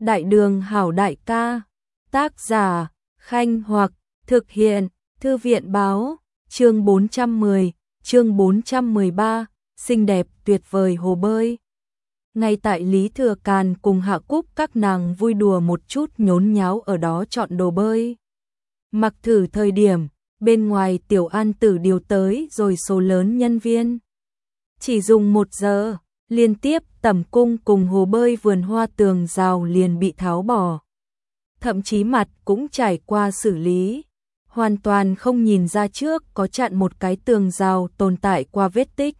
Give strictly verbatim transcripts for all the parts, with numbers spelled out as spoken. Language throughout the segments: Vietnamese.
Đại đường hảo đại ca, tác giả, Khanh Hoặc, thực hiện, Thư viện báo, chương bốn trăm mười, chương bốn trăm mười ba, xinh đẹp tuyệt vời hồ bơi. Ngay tại Lý Thừa Càn cùng Hạ Cúc các nàng vui đùa một chút nhốn nháo ở đó chọn đồ bơi. Mặc thử thời điểm, bên ngoài Tiểu An Tử điều tới rồi số lớn nhân viên. Chỉ dùng một giờ, liên tiếp tẩm cung cùng hồ bơi vườn hoa tường rào liền bị tháo bỏ. Thậm chí mặt cũng trải qua xử lý, hoàn toàn không nhìn ra trước có chặn một cái tường rào tồn tại qua vết tích.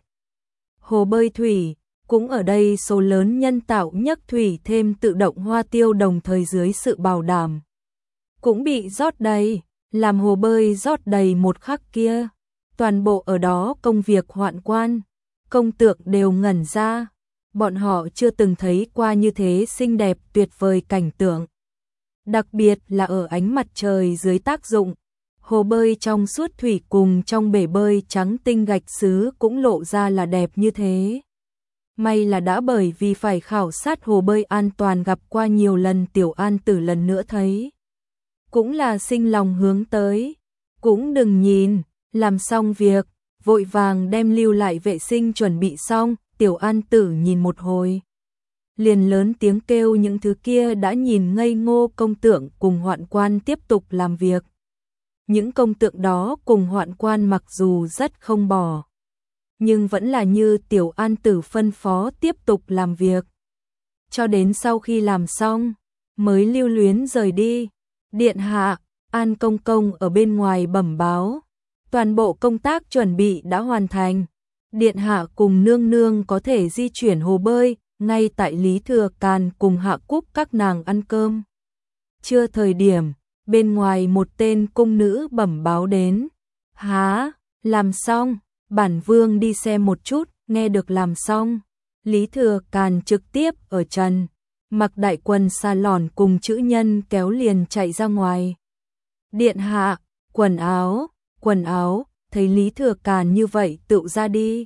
Hồ bơi thủy, cũng ở đây số lớn nhân tạo nhấc thủy thêm tự động hoa tiêu đồng thời dưới sự bảo đảm. Cũng bị rót đầy, làm hồ bơi rót đầy một khắc kia. Toàn bộ ở đó công việc hoạn quan, công tượng đều ngẩn ra. Bọn họ chưa từng thấy qua như thế xinh đẹp tuyệt vời cảnh tượng. Đặc biệt là ở ánh mặt trời dưới tác dụng, hồ bơi trong suốt thủy cùng trong bể bơi trắng tinh gạch sứ cũng lộ ra là đẹp như thế. May là đã bởi vì phải khảo sát hồ bơi an toàn gặp qua nhiều lần Tiểu An Tử lần nữa thấy. Cũng là sinh lòng hướng tới, cũng đừng nhìn, làm xong việc, vội vàng đem lưu lại vệ sinh chuẩn bị xong, Tiểu An Tử nhìn một hồi. Liền lớn tiếng kêu những thứ kia đã nhìn ngây ngô công tượng cùng hoạn quan tiếp tục làm việc. Những công tượng đó cùng hoạn quan mặc dù rất không bỏ, nhưng vẫn là như Tiểu An Tử phân phó tiếp tục làm việc. Cho đến sau khi làm xong, mới lưu luyến rời đi. Điện hạ, An Công Công ở bên ngoài bẩm báo. Toàn bộ công tác chuẩn bị đã hoàn thành. Điện hạ cùng nương nương có thể di chuyển hồ bơi, ngay tại Lý Thừa Càn cùng Hạ Cúc các nàng ăn cơm. Chưa thời điểm, bên ngoài một tên cung nữ bẩm báo đến. Há, làm xong, bản vương đi xem một chút, nghe được làm xong. Lý Thừa Càn trực tiếp ở trần, mặc đại quần sa lòn cùng chữ nhân kéo liền chạy ra ngoài. Điện hạ, quần áo, quần áo, thấy Lý Thừa Càn như vậy tự ra đi.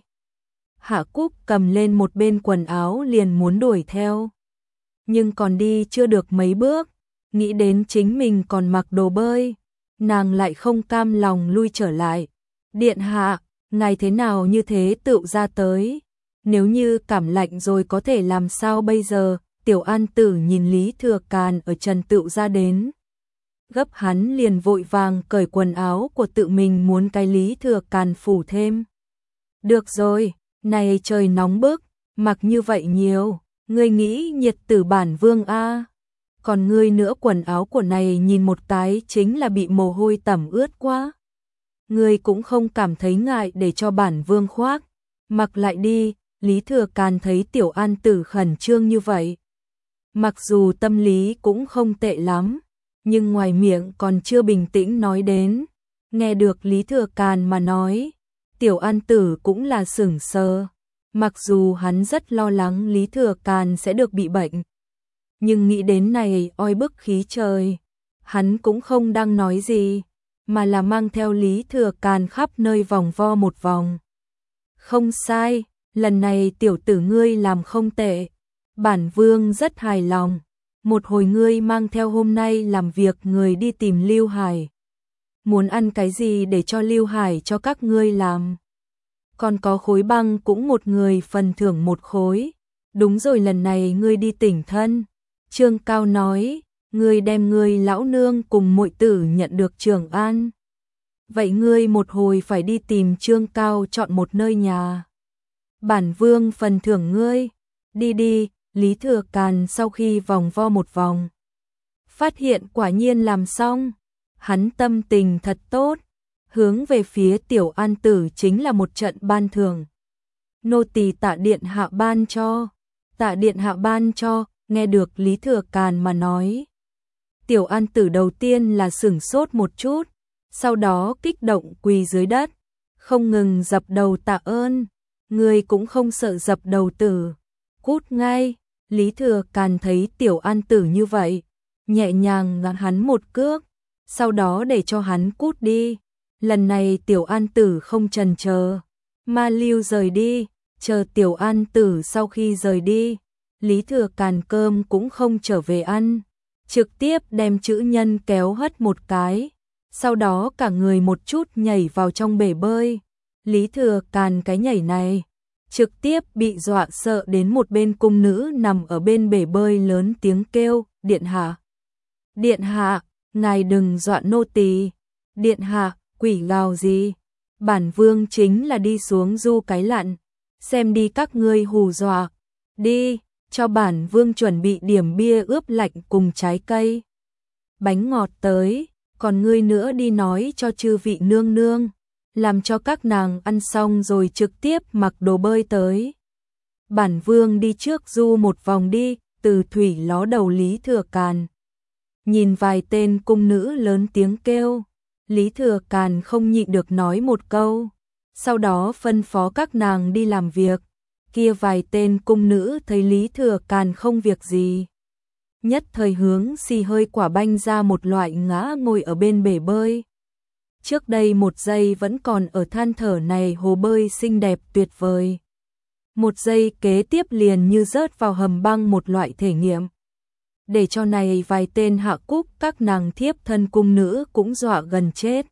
Hạ Cúc cầm lên một bên quần áo liền muốn đuổi theo. Nhưng còn đi chưa được mấy bước, nghĩ đến chính mình còn mặc đồ bơi, nàng lại không cam lòng lui trở lại. Điện hạ, ngài thế nào như thế tự ra tới? Nếu như cảm lạnh rồi có thể làm sao bây giờ? Tiểu An Tử nhìn Lý Thừa Càn ở trần tự ra đến. Gấp hắn liền vội vàng cởi quần áo của tự mình muốn cái Lý Thừa Càn phủ thêm. Được rồi, này trời nóng bức, mặc như vậy nhiều, ngươi nghĩ nhiệt tử bản vương a? Còn ngươi nữa quần áo của này nhìn một cái chính là bị mồ hôi tẩm ướt quá. Ngươi cũng không cảm thấy ngại để cho bản vương khoác, mặc lại đi. Lý Thừa Càn thấy Tiểu An Tử khẩn trương như vậy, mặc dù tâm lý cũng không tệ lắm, nhưng ngoài miệng còn chưa bình tĩnh nói đến. Nghe được Lý Thừa Càn mà nói, Tiểu An Tử cũng là sửng sờ. Mặc dù hắn rất lo lắng Lý Thừa Càn sẽ được bị bệnh, nhưng nghĩ đến này oi bức khí trời, hắn cũng không đang nói gì, mà là mang theo Lý Thừa Càn khắp nơi vòng vo một vòng. Không sai, lần này tiểu tử ngươi làm không tệ, bản vương rất hài lòng. Một hồi ngươi mang theo hôm nay làm việc người đi tìm Lưu Hải. Muốn ăn cái gì để cho Lưu Hải cho các ngươi làm. Còn có khối băng cũng một người phần thưởng một khối. Đúng rồi, lần này ngươi đi tỉnh thân. Trương Cao nói, ngươi đem ngươi lão nương cùng muội tử nhận được Trường An. Vậy ngươi một hồi phải đi tìm Trương Cao chọn một nơi nhà. Bản vương phần thưởng ngươi, đi đi. Lý Thừa Càn sau khi vòng vo một vòng, phát hiện quả nhiên làm xong, hắn tâm tình thật tốt, hướng về phía Tiểu An Tử chính là một trận ban thưởng. Nô tỳ Tạ điện hạ ban cho, Tạ điện hạ ban cho, nghe được Lý Thừa Càn mà nói. Tiểu An Tử đầu tiên là sửng sốt một chút, sau đó kích động quỳ dưới đất, không ngừng dập đầu tạ ơn. Người cũng không sợ dập đầu tử, cút ngay. Lý Thừa Càn thấy Tiểu An Tử như vậy, nhẹ nhàng ngã hắn một cước, sau đó để cho hắn cút đi. Lần này Tiểu An Tử không chần chờ, ma lưu rời đi. Chờ Tiểu An Tử sau khi rời đi, Lý Thừa Càn cơm cũng không trở về ăn, trực tiếp đem chữ nhân kéo hất một cái, sau đó cả người một chút nhảy vào trong bể bơi. Lý Thừa Càn cái nhảy này, trực tiếp bị dọa sợ đến một bên cung nữ nằm ở bên bể bơi lớn tiếng kêu, điện hạ. Điện hạ, ngài đừng dọa nô tỳ. Điện hạ, quỷ gào gì? Bản vương chính là đi xuống du cái lặn, xem đi các ngươi hù dọa. Đi, cho bản vương chuẩn bị điểm bia ướp lạnh cùng trái cây. Bánh ngọt tới, còn ngươi nữa đi nói cho chư vị nương nương, làm cho các nàng ăn xong rồi trực tiếp mặc đồ bơi tới. Bản vương đi trước du một vòng đi, từ thủy ló đầu Lý Thừa Càn. Nhìn vài tên cung nữ lớn tiếng kêu, Lý Thừa Càn không nhịn được nói một câu, sau đó phân phó các nàng đi làm việc. Kia vài tên cung nữ thấy Lý Thừa Càn không việc gì, nhất thời hướng xì hơi quả banh ra một loại ngã ngồi ở bên bể bơi. Trước đây một giây vẫn còn ở than thở này hồ bơi xinh đẹp tuyệt vời. Một giây kế tiếp liền như rớt vào hầm băng một loại thể nghiệm. Để cho này vài tên hạ cúc các nàng thiếp thân cung nữ cũng dọa gần chết.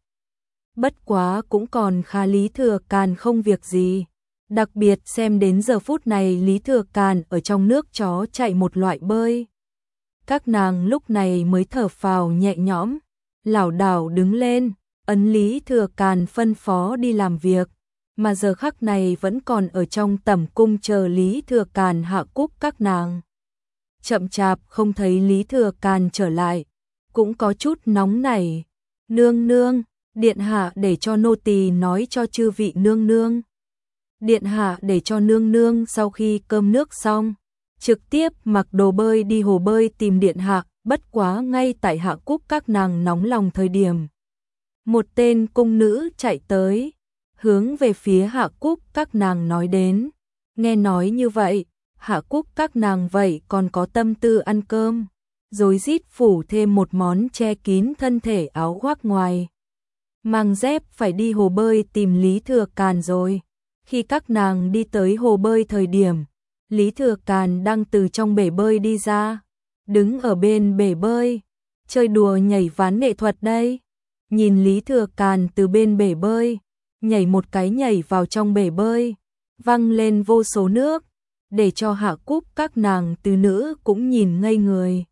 Bất quá cũng còn khá Lý Thừa Càn không việc gì. Đặc biệt xem đến giờ phút này Lý Thừa Càn ở trong nước chó chạy một loại bơi. Các nàng lúc này mới thở phào nhẹ nhõm, lảo đảo đứng lên, ấn Lý Thừa Càn phân phó đi làm việc, mà giờ khắc này vẫn còn ở trong tẩm cung chờ Lý Thừa Càn hạ cúc các nàng. Chậm chạp không thấy Lý Thừa Càn trở lại, cũng có chút nóng nảy. Nương nương, điện hạ để cho nô tỳ nói cho chư vị nương nương. Điện hạ để cho nương nương sau khi cơm nước xong, trực tiếp mặc đồ bơi đi hồ bơi tìm điện hạ, bất quá ngay tại hạ cúc các nàng nóng lòng thời điểm. Một tên cung nữ chạy tới, hướng về phía hạ cúc các nàng nói đến. Nghe nói như vậy, hạ cúc các nàng vậy còn có tâm tư ăn cơm, rồi rít phủ thêm một món che kín thân thể áo khoác ngoài. Mang dép phải đi hồ bơi tìm Lý Thừa Càn rồi. Khi các nàng đi tới hồ bơi thời điểm, Lý Thừa Càn đang từ trong bể bơi đi ra, đứng ở bên bể bơi, chơi đùa nhảy ván nghệ thuật đây. Nhìn Lý Thừa Càn từ bên bể bơi, nhảy một cái nhảy vào trong bể bơi, văng lên vô số nước, để cho hạ cúc các nàng từ nữ cũng nhìn ngây người.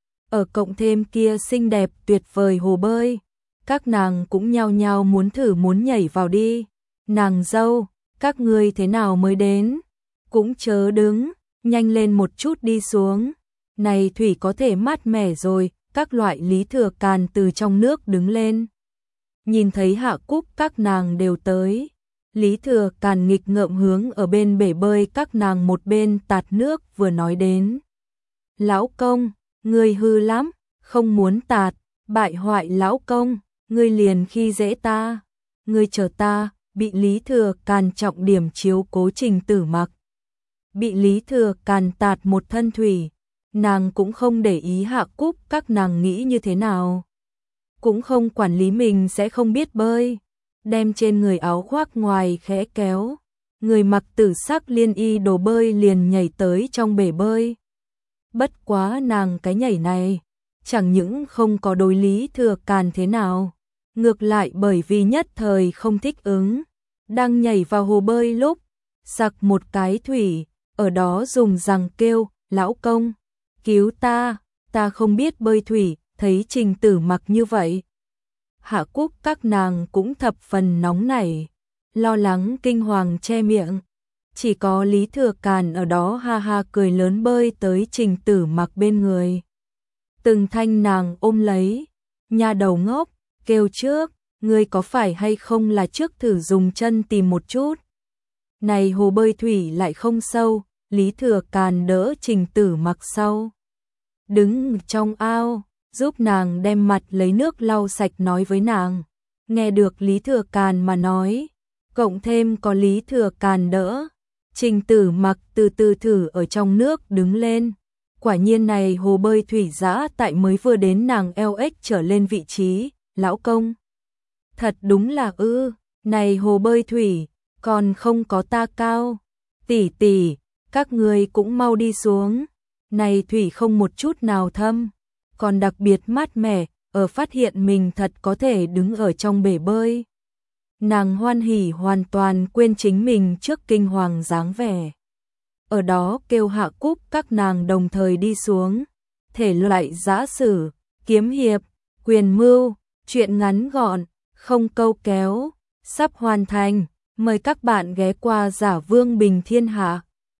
Ở cộng thêm kia xinh đẹp tuyệt vời hồ bơi, các nàng cũng nhao nhao muốn thử muốn nhảy vào đi. Nàng dâu, các ngươi thế nào mới đến? Cũng chớ đứng, nhanh lên một chút đi xuống. Này thủy có thể mát mẻ rồi, các loại Lý Thừa Càn từ trong nước đứng lên. Nhìn thấy hạ cúc các nàng đều tới, Lý Thừa Càn nghịch ngợm hướng ở bên bể bơi các nàng một bên tạt nước vừa nói đến. Lão công, ngươi hư lắm, không muốn tạt, bại hoại lão công, ngươi liền khi dễ ta, ngươi chờ ta. Bị Lý Thừa Càn trọng điểm chiếu cố Trình Tử Mặc. Bị Lý Thừa Càn tạt một thân thủy, nàng cũng không để ý hạ cúc các nàng nghĩ như thế nào. Cũng không quản lý mình sẽ không biết bơi, đem trên người áo khoác ngoài khẽ kéo. Người mặc tử sắc liên y đồ bơi liền nhảy tới trong bể bơi. Bất quá nàng cái nhảy này, chẳng những không có đối Lý Thừa Càn thế nào, ngược lại bởi vì nhất thời không thích ứng. Đang nhảy vào hồ bơi lúc, sặc một cái thủy, ở đó dùng rằng kêu, lão công, cứu ta, ta không biết bơi thủy, thấy Trình Tử Mặc như vậy. Hạ cúc các nàng cũng thập phần nóng nảy, lo lắng kinh hoàng che miệng. Chỉ có Lý Thừa Càn ở đó ha ha cười lớn bơi tới Trình Tử Mặc bên người. Từng thanh nàng ôm lấy, nha đầu ngốc, kêu trước. Ngươi có phải hay không là trước thử dùng chân tìm một chút. Này hồ bơi thủy lại không sâu, Lý Thừa Càn đỡ Trình Tử Mặc sau. Đứng trong ao, giúp nàng đem mặt lấy nước lau sạch nói với nàng. Nghe được Lý Thừa Càn mà nói, cộng thêm có Lý Thừa Càn đỡ, Trình Tử Mặc từ từ thử ở trong nước đứng lên. Quả nhiên này hồ bơi thủy dã tại mới vừa đến nàng eo ếch trở lên vị trí, lão công. Thật đúng là ư, này hồ bơi thủy, còn không có ta cao. Tỷ tỷ, các người cũng mau đi xuống. Này thủy không một chút nào thâm, còn đặc biệt mát mẻ, ở phát hiện mình thật có thể đứng ở trong bể bơi. Nàng hoan hỉ hoàn toàn quên chính mình trước kinh hoàng dáng vẻ. Ở đó kêu Hạ Cúc các nàng đồng thời đi xuống. Thể loại giã sử, kiếm hiệp, quyền mưu, truyện ngắn gọn, không câu kéo, sắp hoàn thành. Mời các bạn ghé qua Giả Vương Bình Thiên Hạ.